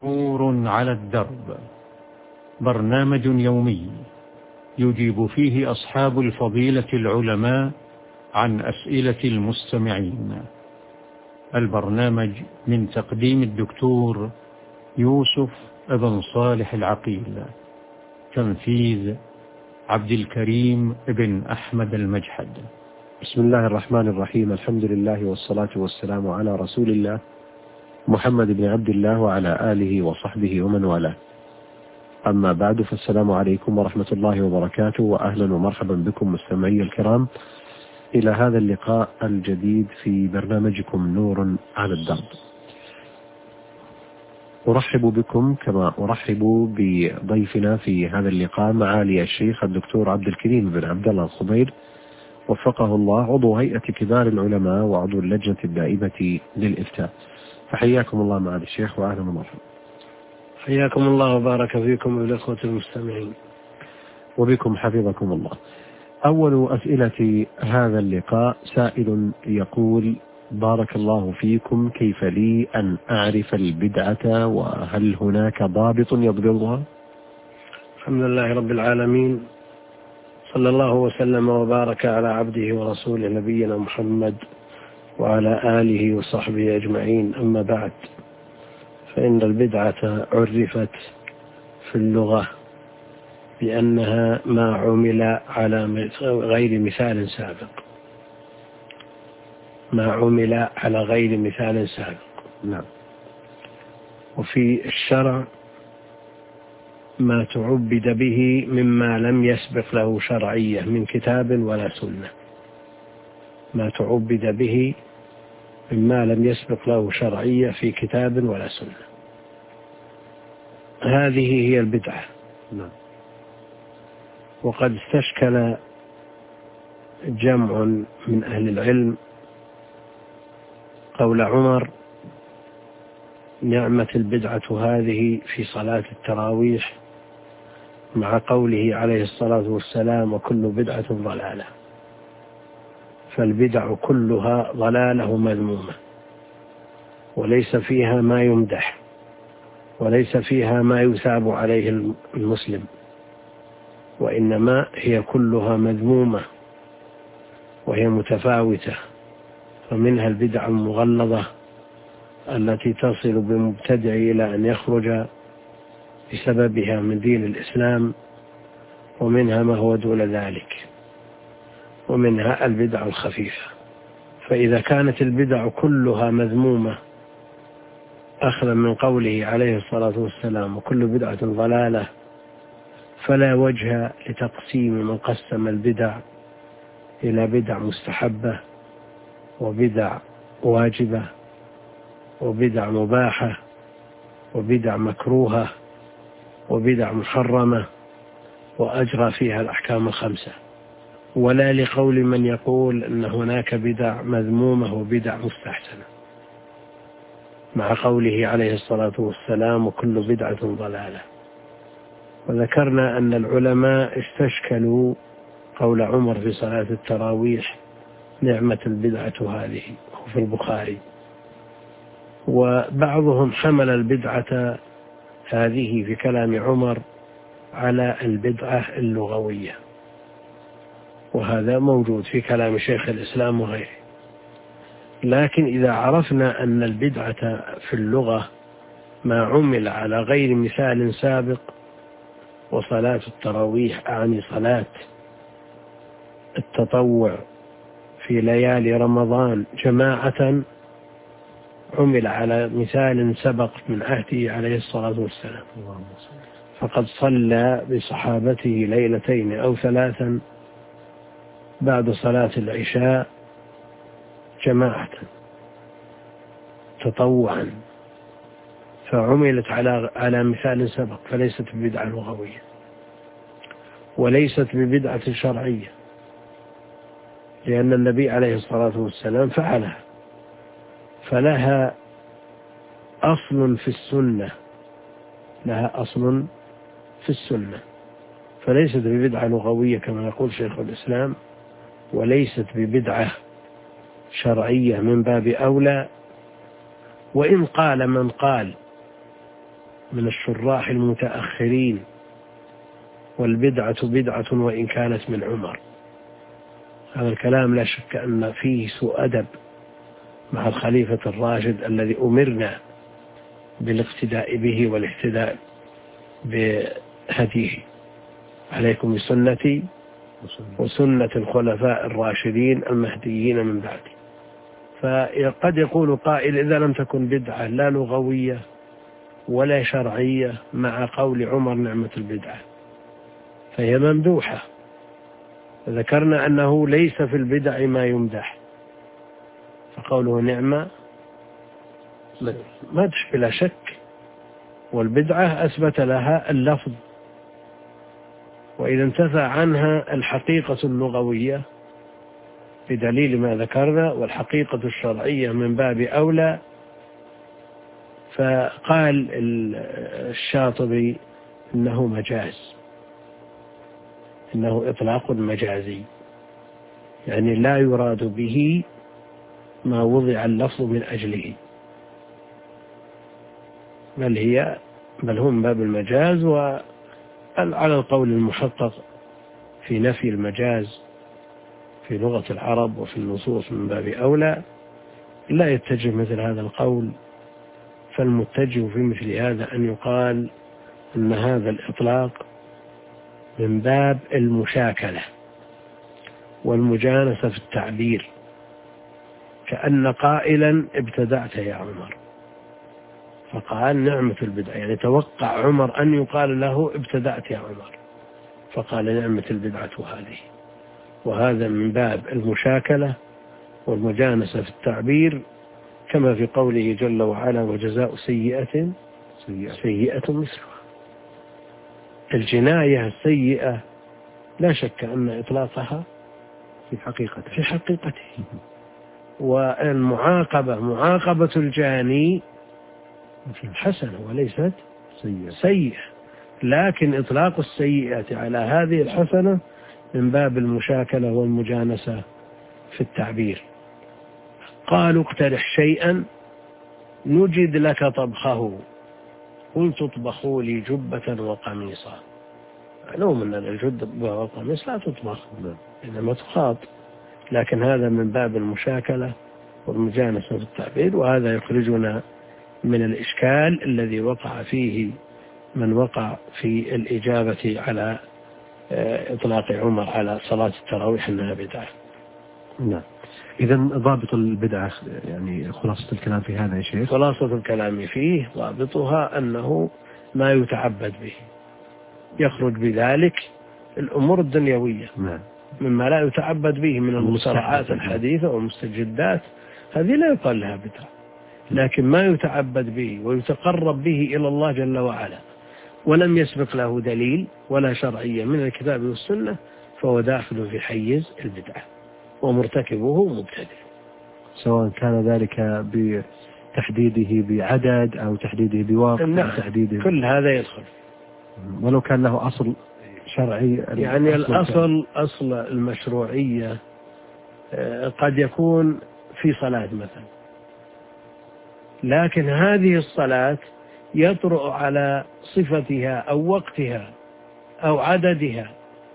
نور على الدرب، برنامج يومي يجيب فيه أصحاب الفضيلة العلماء عن أسئلة المستمعين. البرنامج من تقديم الدكتور يوسف بن صالح العقيل، تنفيذ عبد الكريم بن أحمد المجحد. بسم الله الرحمن الرحيم. الحمد لله والصلاة والسلام على رسول الله محمد بن عبد الله وعلى آله وصحبه ومن والاه. أما بعد، فالسلام عليكم ورحمة الله وبركاته، وأهلا ومرحبا بكم مستمعي الكرام إلى هذا اللقاء الجديد في برنامجكم نور على الدرب. أرحب بكم كما أرحب بضيفنا في هذا اللقاء معالي الشيخ الدكتور عبد الكريم بن عبد الله الخضير، وفقه الله، عضو هيئة كبار العلماء وعضو اللجنة الدائمة للإفتاء. فحياكم الله معالي الشيخ وأهلا ومرحبا. حياكم الله وبارك فيكم والإخوة المستمعين. وبكم حفظكم الله. أول أسئلة هذا اللقاء سائل يقول: بارك الله فيكم، كيف لي أن أعرف البدعة، وهل هناك ضابط يضبطها؟ الحمد لله رب العالمين، صلى الله وسلم وبارك على عبده ورسوله نبينا محمد وعلى آله وصحبه أجمعين. أما بعد، فإن البدعة عرفت في اللغة بأنها ما عمل على غير مثال سابق، ما عمل على غير مثال سابق. نعم. وفي الشرع ما تعبد به مما لم يسبق له شرعية من كتاب ولا سنة، ما تعبد به مما لم يسبق له شرعية في كتاب ولا سنة، هذه هي البدعة. نعم. وقد استشكل جمع من أهل العلم قول عمر: نعمة البدعة هذه في صلاة التراويح، مع قوله عليه الصلاة والسلام: وكل بدعة ضلالة. فالبدع كلها ضلالة مذمومة، وليس فيها ما يمدح، وليس فيها ما يثاب عليه المسلم، وإنما هي كلها مذمومة وهي متفاوتة. فمنها البدع المغلظة التي تصل بمبتدع إلى أن يخرج بسببها من دين الإسلام، ومنها ما هو دون ذلك، ومنها البدع الخفيفة. فإذا كانت البدع كلها مذمومة أخذا من قوله عليه الصلاة والسلام: وكل بدعة ضلالة، فلا وجه لتقسيم من قسم البدع إلى بدع مستحبة، وبدع واجبة، وبدع مباحة، وبدع مكروهة، وبدع محرمة، وأجرى فيها الأحكام الخمسة، ولا لقول من يقول أن هناك بدع مذمومة وبدع مستحسنة، مع قوله عليه الصلاة والسلام: وكل بدعة ضلالة. وذكرنا أن العلماء استشكلوا قول عمر في صلاة التراويح: نعمة البدعة هذه، في البخاري. وبعضهم حمل البدعة هذه في كلام عمر على البدعة اللغوية، وهذا موجود في كلام شيخ الإسلام وغيره. لكن إذا عرفنا أن البدعة في اللغة ما عمل على غير مثال سابق، وصلاة التراويح أعني صلاة التطوع في ليالي رمضان جماعة، عمل على مثال سبق من عهده عليه الصلاة والسلام، فقد صلى بصحابته ليلتين أو ثلاثا بعد صلاة العشاء جماعة تطوعا، فعملت على مثال سبق، فليست ببدعة لغوية وليست ببدعة شرعية، لأن النبي عليه الصلاة والسلام فعلها، فلها أصل في السنة، لها أصل في السنة، فليست ببدعة لغوية كما يقول شيخ الإسلام، وليست ببدعة شرعية من باب أولى. وإن قال من قال من الشراح المتأخرين، والبدعة بدعة وإن كانت من عمر. هذا الكلام لا شك أن فيه سوء أدب مع الخليفة الراشد الذي أمرنا بالاقتداء به والاهتداء بهديه. عليكم بسنتي وسنة الخلفاء الراشدين المهديين من بعدي. فقد يقول قائل إذا لم تكن بدعة لا لغوية ولا شرعية مع قول عمر نعمة البدعة فهي ممدوحة. ذكرنا أنه ليس في البدع ما يمدح، فقوله نعمة مدح بلا شك، والبدعة أثبت لها اللفظ، وإذا انتفى عنها الحقيقة اللغوية بدليل ما ذكرنا والحقيقة الشرعية من باب أولى. فقال الشاطبي إنه مجاز، إنه إطلاق مجازي، يعني لا يراد به ما وضع اللفظ من أجله، بل هو من باب المجاز. وعلى القول المحقق في نفي المجاز في لغة العرب وفي النصوص من باب أولى لا يتجه مثل هذا القول. فالمتجه في مثل هذا أن يقال أن هذا الإطلاق من باب المشاكلة والمجانسة في التعبير، كأن قائلا ابتدعت يا عمر فقال نعمة البدعة، يعني توقع عمر أن يقال له ابتدعت يا عمر فقال نعمة البدعة هذه. وهذا من باب المشاكلة والمجانسة في التعبير، كما في قوله جل وعلا وجزاء سيئة مثلها. الجناية السيئة لا شك أن إطلاقها في حقيقته والمعاقبة معاقبة الجاني حسنة وليست سيئة، لكن إطلاق السيئة على هذه الحسنة من باب المشاكلة والمجانسة في التعبير. قالوا اقترح شيئا نجد لك طبخه قلت اطبخوا لي جبة وقميصا. معلوم أن الجبة والقميص لا تطبخ إنما تخاط، لكن هذا من باب المشاكلة والمجانسة في التعبير. وهذا يخرجنا من الإشكال الذي وقع فيه من وقع في الإجابة على إطلاق عمر على صلاة التراويح أنها بدعة. نعم. إذا ضابط البدعة يعني خلاصة الكلام في هذا يا شيخ؟ خلاصة الكلام فيه ضابطها أنه ما يتعبد به، يخرج بذلك الأمور الدنيوية. نعم. مما لا يتعبد به من المصطلحات الحديثة والمستجدات هذه لا يقال لها بدعة، لكن ما يتعبد به ويتقرب به إلى الله جل وعلا ولم يسبق له دليل ولا شرعية من الكتاب والسنة فهو داخل في حيز البدعة ومرتكبه مبتدع، سواء كان ذلك بتحديده بعدد أو تحديده بوقت. نعم. أو تحديده كل هذا يدخل ولو كان له أصل شرعي. يعني أصل المشروعية قد يكون في صلاة مثلا، لكن هذه الصلاة يطرأ على صفتها أو وقتها أو عددها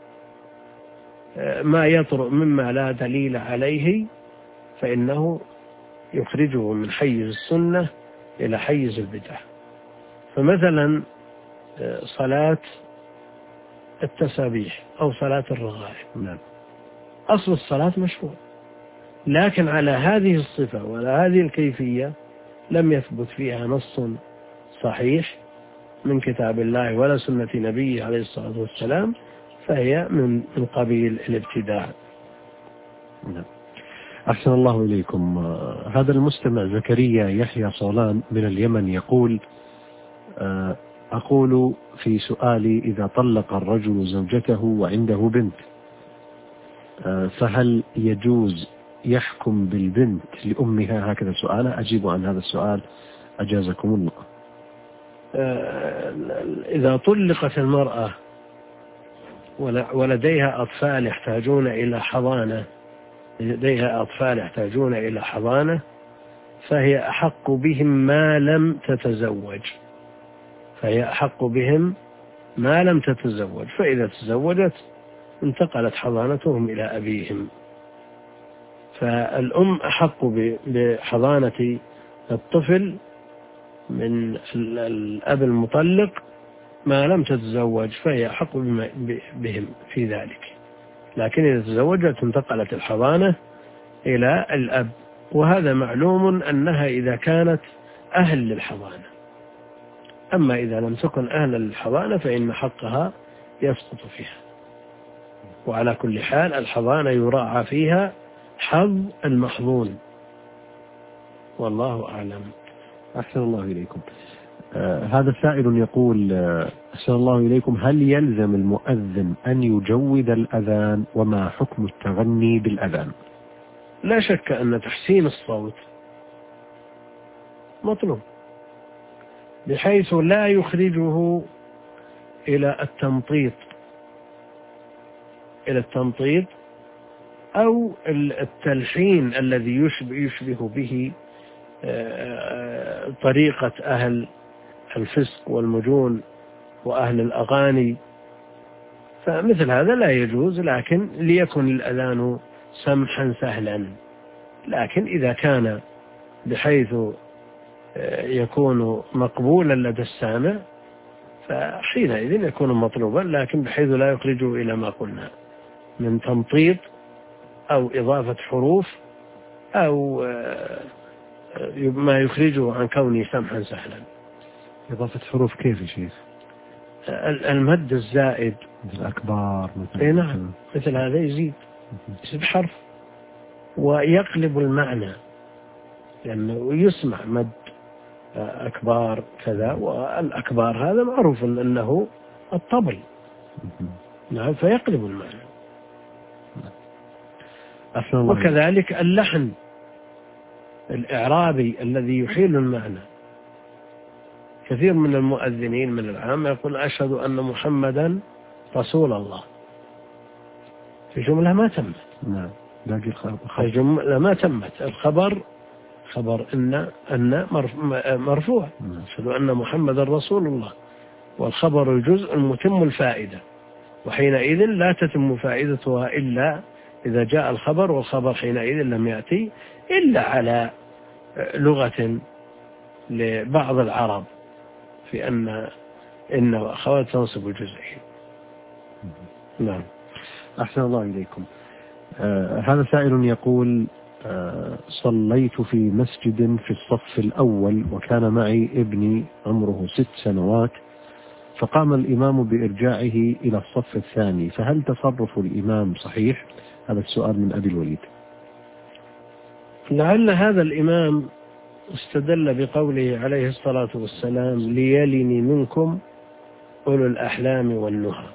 ما يطرأ مما لا دليل عليه فإنه يخرجه من حيز السنة إلى حيز البدعة. فمثلا صلاة التسابيح أو صلاة الرغائب، نعم. أصل الصلاة مشروع، لكن على هذه الصفة وعلى هذه الكيفية لم يثبت فيها نص صحيح من كتاب الله ولا سنة نبيه عليه الصلاة والسلام، فهي من قبيل الابتداع. نعم. أحسن الله إليكم. هذا المستمع زكريا يحيى صولان من اليمن يقول أقول في سؤالي إذا طلق الرجل زوجته وعنده بنت فهل يجوز يحكم بالبنت لأمها؟ هكذا سؤاله، أجيب عن هذا السؤال أجازكم الله. إذا طلقت المرأة ولديها أطفال يحتاجون إلى حضانة فهي أحق بهم ما لم تتزوج، فهي أحق بهم ما لم تتزوج، فإذا تزوجت انتقلت حضانتهم إلى أبيهم. فالأم أحق بحضانة الطفل من الأب المطلق ما لم تتزوج، فهي أحق بهم في ذلك. لكن إذا تزوجت انتقلت الحضانة إلى الأب، وهذا معلوم أنها إذا كانت أهل للحضانة. أما إذا لم تكن أهل للحضانة فإن حقها يسقط فيها. وعلى كل حال الحضانة يراعى فيها حظ المحظون، والله أعلم. أحسن الله إليكم. هذا سائل يقول أحسن الله إليكم، هل يلزم المؤذن أن يجود الأذان، وما حكم التغني بالأذان؟ لا شك أن تحسين الصوت مطلوب، بحيث لا يخرجه إلى التمطيط أو التلحين الذي يشبه به طريقة أهل الفسق والمجون وأهل الأغاني، فمثل هذا لا يجوز، لكن ليكن الأذان سمحا سهلا. لكن إذا كان بحيث يكون مقبولا لدى السامع فحينئذ يكون مطلوبا، لكن بحيث لا يخرجه إلى ما قلنا من تمطيط أو إضافة حروف أو ما يخرجه عن كونه سمحا سهلا. إضافة حروف كيف يا شيخ؟ المد الزائد مثل الأكبار مثل نعم، مثل هذا يزيد حرف ويقلب المعنى، لأنه يسمع مد أكبار كذا، والأكبار هذا معروف أنه الطبل، نعم، فيقلب المعنى. وكذلك اللحن الإعرابي الذي يحيل المعنى. كثير من المؤذنين من العام يقول أشهد أن محمدا رسول الله، في جملة ما تمت. نعم، باقي الجملة ما تمت، الخبر خبر أن مرفوع، أشهد أن محمدا رسول الله، والخبر الجزء المتم الفائدة، وحينئذ لا تتم فائدتها إلا إذا جاء الخبر، والخبر حينئذ لم يأتي إلا على لغة لبعض العرب في إن وأخوات تنصب الجزئين. نعم. أحسن الله إليكم. هذا سائل يقول صليت في مسجد في الصف الأول، وكان معي ابني عمره 6 سنوات، فقام الإمام بإرجاعه إلى الصف الثاني، فهل تصرف الإمام صحيح؟ هذا السؤال من أبي الوليد. لعل هذا الإمام استدل بقوله عليه الصلاة والسلام ليلني منكم أولو الأحلام والنهى،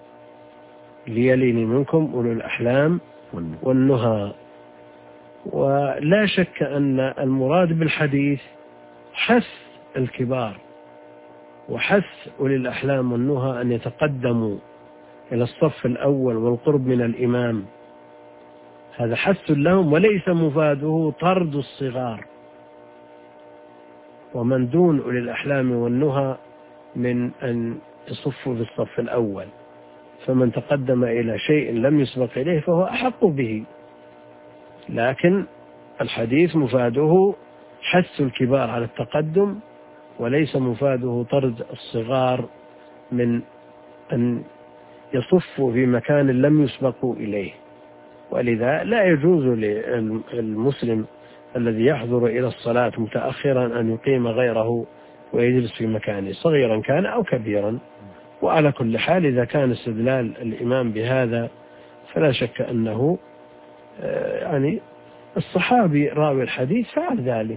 ليلني منكم أولو الأحلام والنهى. ولا شك أن المراد بالحديث حث الكبار وحث أولي الأحلام والنهى أن يتقدموا إلى الصف الأول والقرب من الإمام، هذا حث لهم، وليس مفاده طرد الصغار. ومن دون أولي الأحلام والنهى من أن يصفوا في الصف الأول، فمن تقدم إلى شيء لم يسبق إليه فهو أحق به. لكن الحديث مفاده حث الكبار على التقدم، وليس مفاده طرد الصغار من أن يصفوا في مكان لم يسبقوا إليه. ولذا لا يجوز للمسلم الذي يحضر إلى الصلاة متأخرا أن يقيم غيره ويجلس في مكانه، صغيرا كان أو كبيرا. وعلى كل حال إذا كان استدلال الإمام بهذا فلا شك أنه يعني الصحابي راوي الحديث فعل ذلك،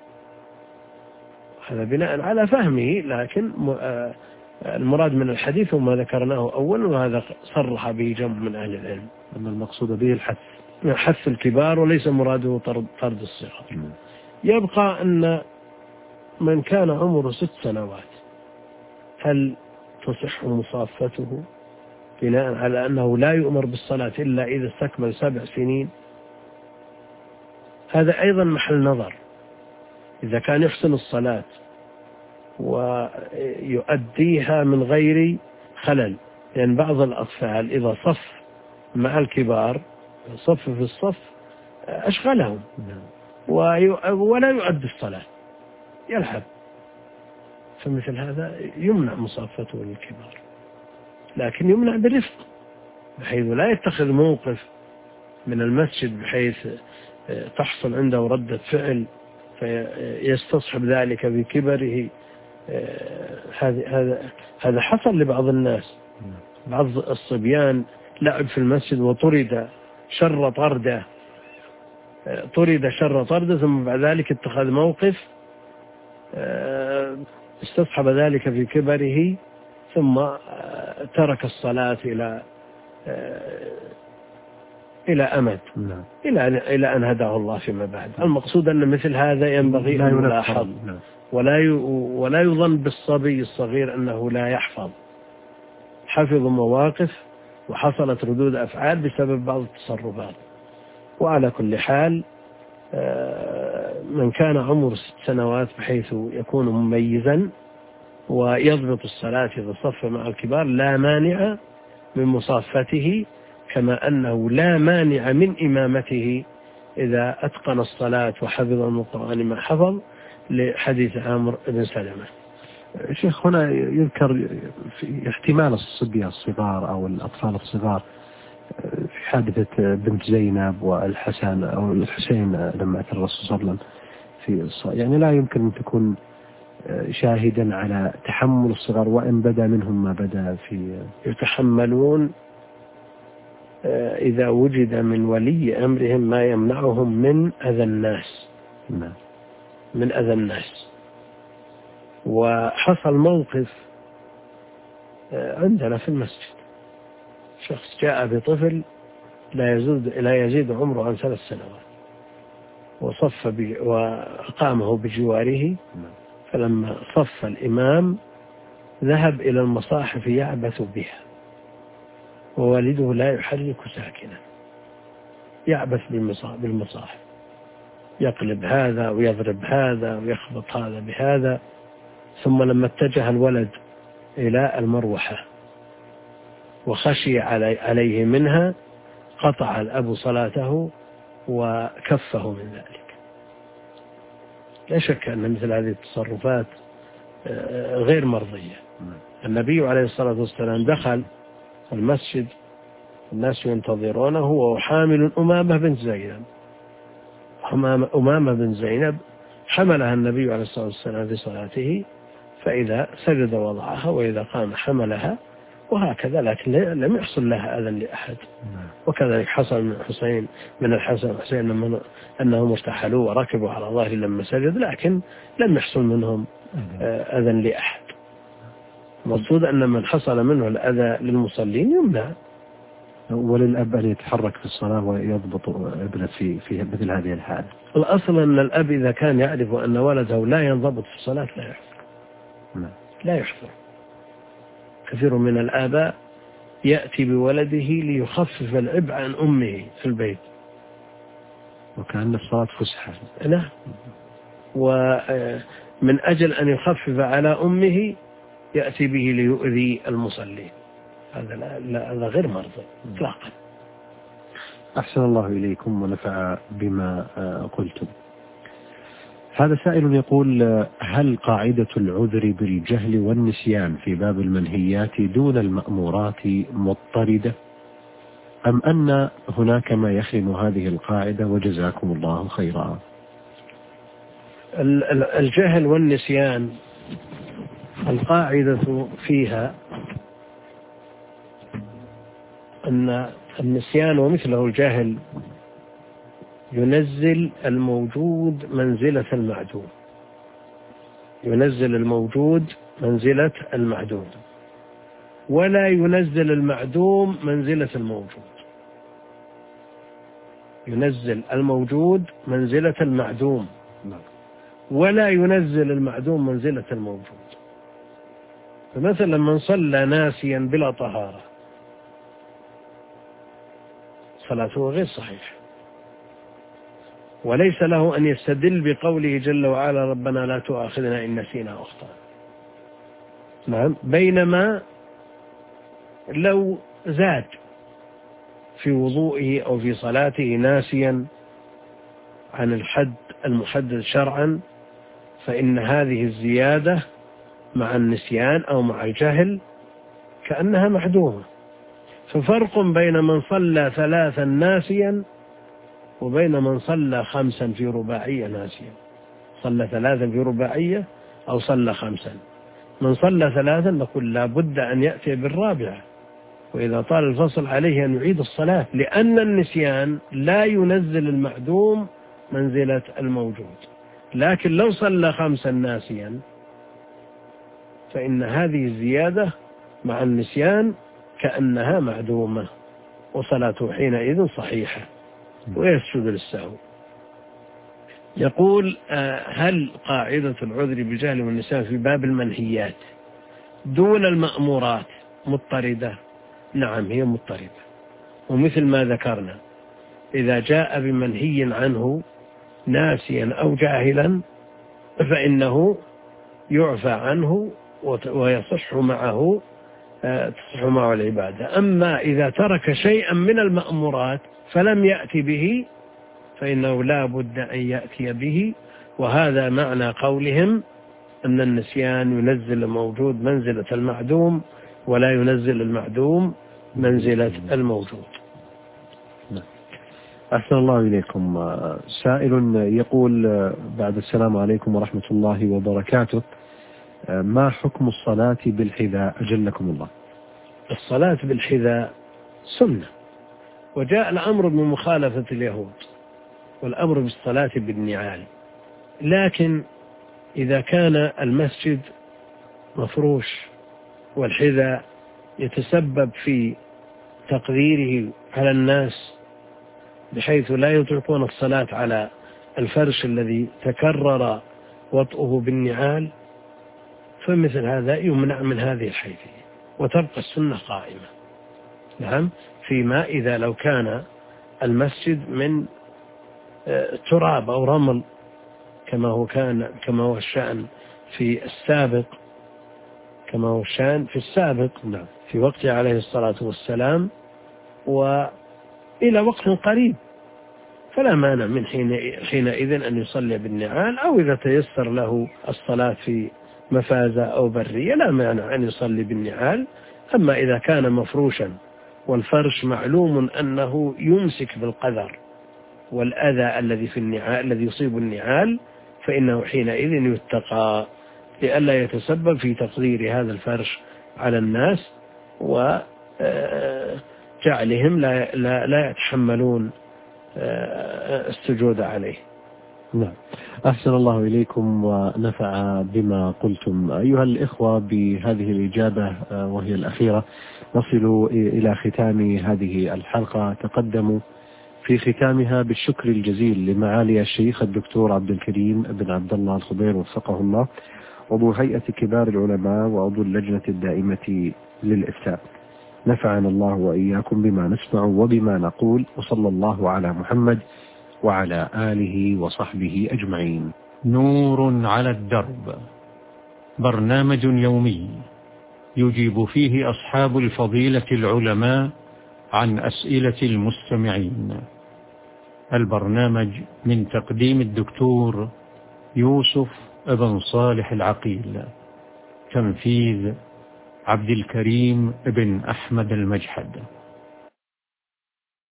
هذا بناء على فهمه. لكن المراد من الحديث وما ذكرناه أولا، وهذا صرح به جمع من أهل العلم أن المقصود به حث الكبار وليس مراده طرد الصغار. يبقى أن من كان عمره 6 سنوات هل تصح مصافته بناء على أنه لا يؤمر بالصلاة إلا إذا استكمل 7 سنين؟ هذا أيضا محل نظر. إذا كان يحسن الصلاة ويؤديها من غير خلل، لأن بعض الأطفال إذا صف مع الكبار صف في الصف أشغلهم ولا يؤدي الصلاة، يلعب، فمثل هذا يمنع مصافته للكبار، لكن يمنع برفق بحيث لا يتخذ موقف من المسجد بحيث تحصل عنده ردة فعل فيستصحب ذلك بكبره. هذا حصل لبعض الناس، بعض الصبيان لعب في المسجد وطرد شر طردة ثم بعد ذلك اتخذ موقف استصحب ذلك في كبره ثم ترك الصلاة إلى أمد إلى أن هداه الله فيما بعد. المقصود أن مثل هذا ينبغي أن يلاحظ ولا يظن بالصبي الصغير أنه لا يحفظ، حفظ مواقف وحصلت ردود أفعال بسبب بعض التصرفات. وعلى كل حال من كان عمره 6 سنوات بحيث يكون مميزا ويضبط الصلاة إذا صف مع الكبار لا مانع من مصافته، كما أنه لا مانع من إمامته إذا أتقن الصلاة وحفظ من القرآن ما حفظ، لحديث عمرو بن سلمة. شيخ هنا يذكر في احتمال الصبية الصغار أو الأطفال الصغار في حادثة بنت زينب والحسن أو الحسين لما أتى الرسول صلى الله عليه وسلم في يعني لا يمكن أن تكون شاهدا على تحمل الصغار وإن بدا منهم ما بدا في يتحملون إذا وجد من ولي أمرهم ما يمنعهم من أذى الناس. من أذى الناس. وحصل موقف عندنا في المسجد، شخص جاء بطفل لا يزيد عمره عن 3 سنوات وأقامه بجواره، فلما صف الإمام ذهب إلى المصاحف يعبث بها ووالده لا يحرك ساكنا، يعبث بالمصاحف، يقلب هذا ويضرب هذا ويخبط هذا بهذا. ثم لما اتجه الولد إلى المروحة وخشي عليه منها قطع الأب صلاته وكفه من ذلك. لا شك أن مثل هذه التصرفات غير مرضية. النبي عليه الصلاة والسلام دخل المسجد الناس ينتظرونه وهو حامل أمامة بنت زينب. أمامة بنت زينب حملها النبي عليه الصلاة والسلام في صلاته، فإذا سجد وضعها وإذا قام حملها وهكذا، لكن لم يحصل لها أذى لأحد. وكذلك حصل من الحسن والحسين أنهم ارتحلوا وركبوا على ظهره لما سجد، لكن لم يحصل منهم أذى لأحد. المقصود أن من حصل منه الأذى للمصلين يمنع. وللأب أن يتحرك في الصلاة ويضبط ابنه في مثل هذه الحالة. الأصل أن الأب إذا كان يعرف أن ولده لا ينضبط في الصلاة لا يحضر. كثير من الآباء يأتي بولده ليخفف العبء عن أمه في البيت، وكأن الصلاة فسحة. لا، ومن أجل أن يخفف على أمه يأتي به ليؤذي المصلين. هذا غير مرضي إطلاقا. أحسن الله إليكم ونفع بما قلتم. هذا سائل يقول: هل قاعدة العذر بالجهل والنسيان في باب المنهيات دون المأمورات مضطردة، أم أن هناك ما يخدم هذه القاعدة؟ وجزاكم الله خيرا. الجهل والنسيان القاعدة فيها أن النسيان ومثله الجهل ينزل الموجود منزلة المعدوم، ينزل الموجود منزلة المعدوم، ولا ينزل المعدوم منزلة الموجود. ينزل الموجود منزلة المعدوم ولا ينزل المعدوم منزلة الموجود. فمثلا من صلى ناسيا بلا طهارة صلاته غير صحيحة، وليس له أن يستدل بقوله جل وعلا: ربنا لا تؤاخذنا إن نسينا أو أخطأنا. نعم. بينما لو زاد في وضوئه أو في صلاته ناسيا عن الحد المحدد شرعا، فإن هذه الزيادة مع النسيان أو مع الجهل كأنها معدومة. ففرق بين من صلى 3 ناسيا وبين من صلى 5 في رباعية ناسيا. صلى 3 في رباعية أو صلى 5. من صلى 3 نقول لا بد أن يأتي بالرابعة، وإذا طال الفصل عليه أن يعيد الصلاة، لأن النسيان لا ينزل المعدوم منزلة الموجود. لكن لو صلى 5 ناسيا فإن هذه الزيادة مع النسيان كأنها معدومة، وصلاته حينئذ صحيحة ويسجد للسهو. يقول هل قاعدة العذر بجهل والنسيان في باب المنهيات دون المأمورات مضطردة؟ نعم، هي مضطردة. ومثل ما ذكرنا إذا جاء بمنهي عنه ناسيا أو جاهلا فإنه يعفى عنه ويصح معه العبادة. أما إذا ترك شيئا من المأمورات فلم يأتي به فإنه لا بد أن يأتي به. وهذا معنى قولهم أن النسيان ينزل الموجود منزلة المعدوم ولا ينزل المعدوم منزلة الموجود. أحسن الله إليكم. سائل يقول بعد السلام عليكم ورحمة الله وبركاته، ما حكم الصلاة بالحذاء أجلكم الله؟ الصلاة بالحذاء سنة، وجاء الأمر بمخالفة اليهود والأمر بالصلاة بالنعال. لكن إذا كان المسجد مفروش والحذاء يتسبب في تقديره على الناس بحيث لا يطلقون الصلاة على الفرش الذي تكرر وطئه بالنعال، فمثل هذا يمنع من هذه الحيثية وتبقى السنة قائمة. نعم، فيما إذا لو كان المسجد من تراب أو رمل كما هو الشأن في السابق، نعم، في وقته عليه الصلاة والسلام وإلى وقت قريب، فلا مانع من حينئذ أن يصلي بالنعال، أو إذا تيسر له الصلاة في مفازة أو برية لا مانع أن يصلي بالنعال. أما إذا كان مفروشا والفرش معلوم أنه يمسك بالقذر والأذى الذي في النعال الذي يصيب النعال، فإنه حينئذ يتقى لئلا يتسبب في تقدير هذا الفرش على الناس وجعلهم لا يتحملون السجود عليه. نعم، أحسن الله إليكم ونفع بما قلتم. أيها الإخوة، بهذه الإجابة وهي الأخيرة نصل إلى ختام هذه الحلقة. تقدموا في ختامها بالشكر الجزيل لمعالي الشيخ الدكتور عبد الكريم بن عبد الله الخضير وفقه الله، عضو هيئة كبار العلماء وعضو اللجنة الدائمة للإفتاء. نفعنا الله وإياكم بما نسمع وبما نقول، وصلى الله على محمد وعلى آله وصحبه أجمعين. نور على الدرب، برنامج يومي يجيب فيه أصحاب الفضيلة العلماء عن أسئلة المستمعين. البرنامج من تقديم الدكتور يوسف بن صالح العقيل، تنفيذ عبد الكريم بن أحمد المجحد.